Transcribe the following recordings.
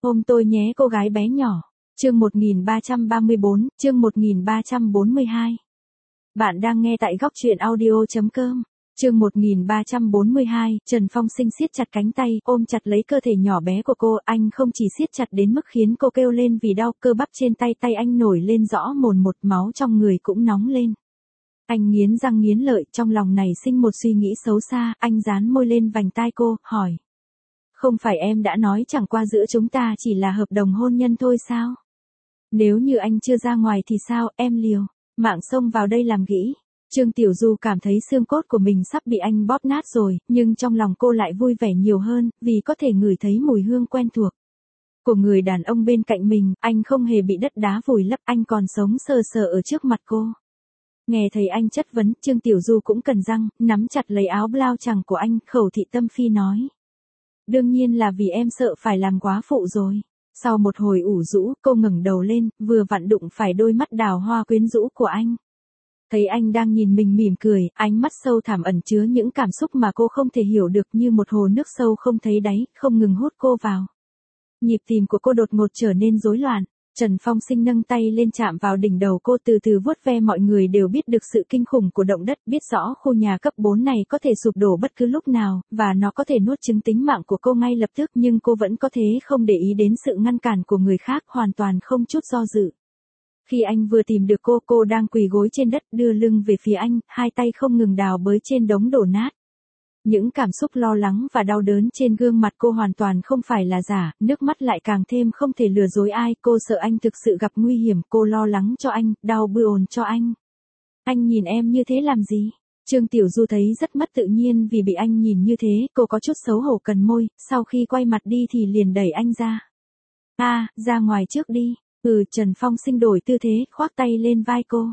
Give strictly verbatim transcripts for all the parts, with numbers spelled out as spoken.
Ôm tôi nhé cô gái bé nhỏ. Chương một nghìn ba trăm ba mươi bốn, chương một nghìn ba trăm bốn mươi hai. Bạn đang nghe tại góc truyện audio chấm com. Chương một nghìn ba trăm bốn mươi hai, Trần Phong Sinh siết chặt cánh tay, ôm chặt lấy cơ thể nhỏ bé của cô, anh không chỉ siết chặt đến mức khiến cô kêu lên vì đau, cơ bắp trên tay tay anh nổi lên rõ mồn một, máu trong người cũng nóng lên. Anh nghiến răng nghiến lợi, trong lòng này sinh một suy nghĩ xấu xa, anh dán môi lên vành tai cô, hỏi. Không phải em đã nói chẳng qua giữa chúng ta chỉ là hợp đồng hôn nhân thôi sao? Nếu như anh chưa ra ngoài thì sao, em liều, mạng xông vào đây làm gĩ. Trương Tiểu Du cảm thấy xương cốt của mình sắp bị anh bóp nát rồi, nhưng trong lòng cô lại vui vẻ nhiều hơn, vì có thể ngửi thấy mùi hương quen thuộc của người đàn ông bên cạnh mình, anh không hề bị đất đá vùi lấp, anh còn sống sờ sờ ở trước mặt cô. Nghe thấy anh chất vấn, Trương Tiểu Du cũng cần răng, nắm chặt lấy áo blau chằng của anh, khẩu thị tâm phi nói. Đương nhiên là vì em sợ phải làm quá phụ rồi. Sau một hồi ủ rũ, cô ngẩng đầu lên, vừa vặn đụng phải đôi mắt đào hoa quyến rũ của anh. Thấy anh đang nhìn mình mỉm cười, ánh mắt sâu thẳm ẩn chứa những cảm xúc mà cô không thể hiểu được, như một hồ nước sâu không thấy đáy, không ngừng hút cô vào. Nhịp tim của cô đột ngột trở nên rối loạn. Trần Phong Sinh nâng tay lên chạm vào đỉnh đầu cô, từ từ vuốt ve. Mọi người đều biết được sự kinh khủng của động đất, biết rõ khu nhà cấp bốn này có thể sụp đổ bất cứ lúc nào, và nó có thể nuốt chửng tính mạng của cô ngay lập tức, nhưng cô vẫn có thế không để ý đến sự ngăn cản của người khác, hoàn toàn không chút do dự. Khi anh vừa tìm được cô, cô đang quỳ gối trên đất, đưa lưng về phía anh, hai tay không ngừng đào bới trên đống đổ nát. Những cảm xúc lo lắng và đau đớn trên gương mặt cô hoàn toàn không phải là giả, nước mắt lại càng thêm không thể lừa dối ai, cô sợ anh thực sự gặp nguy hiểm, cô lo lắng cho anh, đau bư ồn cho anh. Anh nhìn em như thế làm gì? Trương Tiểu Du thấy rất mất tự nhiên vì bị anh nhìn như thế, cô có chút xấu hổ cần môi, sau khi quay mặt đi thì liền đẩy anh ra. A, à, ra ngoài trước đi. Ừ, Trần Phong Sinh đổi tư thế, khoác tay lên vai cô.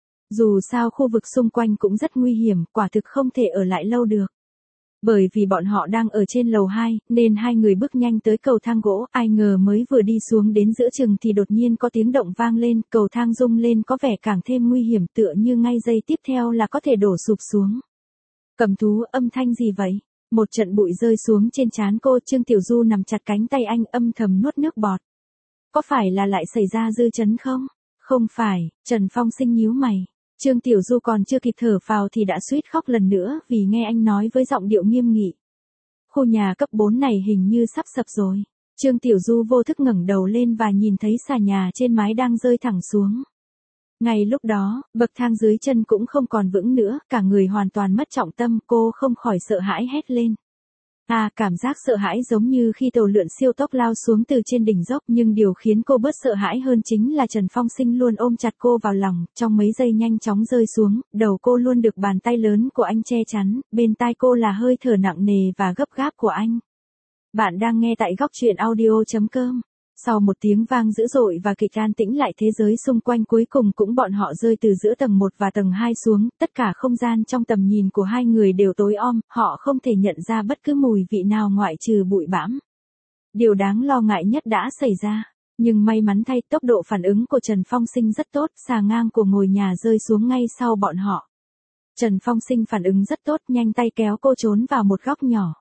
Dù sao khu vực xung quanh cũng rất nguy hiểm, quả thực không thể ở lại lâu được. Bởi vì bọn họ đang ở trên lầu hai, nên hai người bước nhanh tới cầu thang gỗ, ai ngờ mới vừa đi xuống đến giữa chừng thì đột nhiên có tiếng động vang lên, cầu thang rung lên có vẻ càng thêm nguy hiểm, tựa như ngay giây tiếp theo là có thể đổ sụp xuống. Cầm thú, âm thanh gì vậy? Một trận bụi rơi xuống trên trán cô, Trương Tiểu Du nằm chặt cánh tay anh, âm thầm nuốt nước bọt. Có phải là lại xảy ra dư chấn không? Không phải, Trần Phong Sinh nhíu mày. Trương Tiểu Du còn chưa kịp thở phào thì đã suýt khóc lần nữa vì nghe anh nói với giọng điệu nghiêm nghị. Khu nhà cấp bốn này hình như sắp sập rồi. Trương Tiểu Du vô thức ngẩng đầu lên và nhìn thấy xà nhà trên mái đang rơi thẳng xuống. Ngay lúc đó, bậc thang dưới chân cũng không còn vững nữa, cả người hoàn toàn mất trọng tâm, cô không khỏi sợ hãi hét lên. À, cảm giác sợ hãi giống như khi tàu lượn siêu tốc lao xuống từ trên đỉnh dốc, nhưng điều khiến cô bớt sợ hãi hơn chính là Trần Phong Sinh luôn ôm chặt cô vào lòng, trong mấy giây nhanh chóng rơi xuống, đầu cô luôn được bàn tay lớn của anh che chắn, bên tai cô là hơi thở nặng nề và gấp gáp của anh. Bạn đang nghe tại góc truyện audio chấm com. Sau một tiếng vang dữ dội và kịch an tĩnh lại, thế giới xung quanh cuối cùng cũng bọn họ rơi từ giữa tầng một và tầng hai xuống, tất cả không gian trong tầm nhìn của hai người đều tối om, họ không thể nhận ra bất cứ mùi vị nào ngoại trừ bụi bãm. Điều đáng lo ngại nhất đã xảy ra, nhưng may mắn thay, tốc độ phản ứng của Trần Phong Sinh rất tốt, xà ngang của ngôi nhà rơi xuống ngay sau bọn họ. Trần Phong Sinh phản ứng rất tốt, nhanh tay kéo cô trốn vào một góc nhỏ.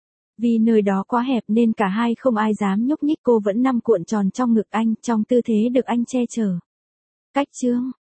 Vì nơi đó quá hẹp nên cả hai không ai dám nhúc nhích, cô vẫn nằm cuộn tròn trong ngực anh, trong tư thế được anh che chở. Cách chương,